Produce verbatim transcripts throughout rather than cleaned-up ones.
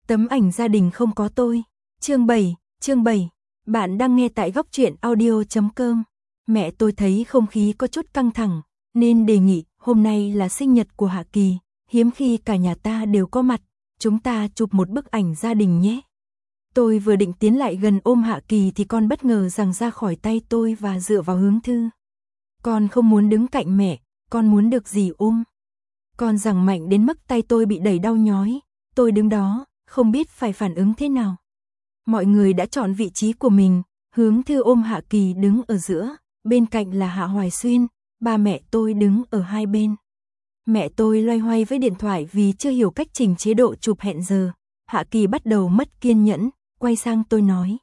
Tấm ảnh gia đình không có tôi. Chương bảy, chương bảy. Bạn đang nghe tại góc truyện audio chấm com. Mẹ tôi thấy không khí có chút căng thẳng, nên đề nghị hôm nay là sinh nhật của Hạ Kỳ, hiếm khi cả nhà ta đều có mặt, chúng ta chụp một bức ảnh gia đình nhé. Tôi vừa định tiến lại gần ôm Hạ Kỳ thì con bất ngờ giằng ra khỏi tay tôi và dựa vào hướng Thư. Con không muốn đứng cạnh mẹ, con muốn được dì ôm. Con giằng mạnh đến mức tay tôi bị đẩy đau nhói, tôi đứng đó, không biết phải phản ứng thế nào. Mọi người đã chọn vị trí của mình, Hướng Thư ôm Hạ Kỳ đứng ở giữa, bên cạnh là Hạ Hoài Xuyên, ba mẹ tôi đứng ở hai bên. Mẹ tôi loay hoay với điện thoại vì chưa hiểu cách chỉnh chế độ chụp hẹn giờ. Hạ Kỳ bắt đầu mất kiên nhẫn, quay sang tôi nói.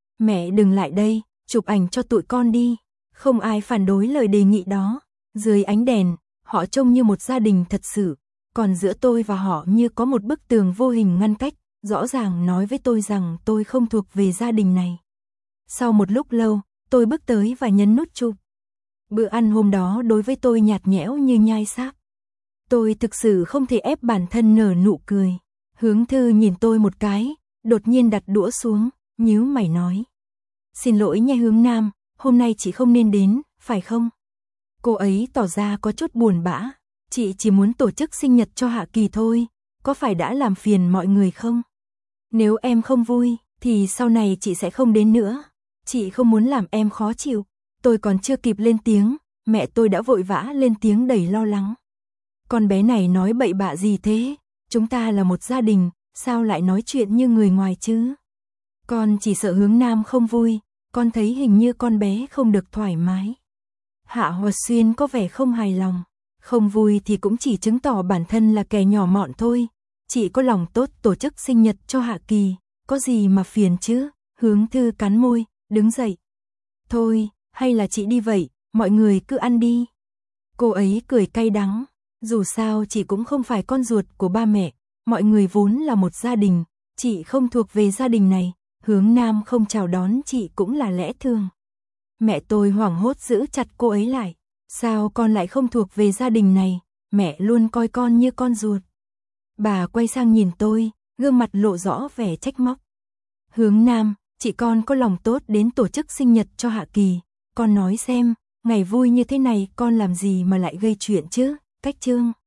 Mẹ đừng lại đây, chụp ảnh cho tụi con đi. Không ai phản đối lời đề nghị đó. Dưới ánh đèn, họ trông như một gia đình thật sự, còn giữa tôi và họ như có một bức tường vô hình ngăn cách, rõ ràng nói với tôi rằng tôi không thuộc về gia đình này. Sau một lúc lâu, tôi bước tới và nhấn nút chụp. Bữa ăn hôm đó đối với tôi nhạt nhẽo như nhai xác. Tôi thực sự không thể ép bản thân nở nụ cười. Hướng Thư nhìn tôi một cái, đột nhiên đặt đũa xuống, nhíu mày nói. Xin lỗi nha Hướng Nam, hôm nay chị không nên đến, phải không? Cô ấy tỏ ra có chút buồn bã. Chị chỉ muốn tổ chức sinh nhật cho Hạ Kỳ thôi, có phải đã làm phiền mọi người không? Nếu em không vui, thì sau này chị sẽ không đến nữa. Chị không muốn làm em khó chịu. Tôi còn chưa kịp lên tiếng, mẹ tôi đã vội vã lên tiếng đầy lo lắng. Con bé này nói bậy bạ gì thế? Chúng ta là một gia đình, sao lại nói chuyện như người ngoài chứ? Con chỉ sợ Hướng Nam không vui, con thấy hình như con bé không được thoải mái. Hạ Hoài Xuyên có vẻ không hài lòng. Không vui thì cũng chỉ chứng tỏ bản thân là kẻ nhỏ mọn thôi. Chị có lòng tốt tổ chức sinh nhật cho Hạ Kỳ, có gì mà phiền chứ? Hướng Thư cắn môi, đứng dậy. Thôi, hay là chị đi vậy, mọi người cứ ăn đi. Cô ấy cười cay đắng. Dù sao chị cũng không phải con ruột của ba mẹ, mọi người vốn là một gia đình, chị không thuộc về gia đình này, Hướng Nam không chào đón chị cũng là lẽ thường. Mẹ tôi hoảng hốt giữ chặt cô ấy lại. Sao con lại không thuộc về gia đình này, mẹ luôn coi con như con ruột. Bà quay sang nhìn tôi, gương mặt lộ rõ vẻ trách móc. Hướng Nam, chị con có lòng tốt đến tổ chức sinh nhật cho Hạ Kỳ, con nói xem, ngày vui như thế này con làm gì mà lại gây chuyện chứ? Cách Trương.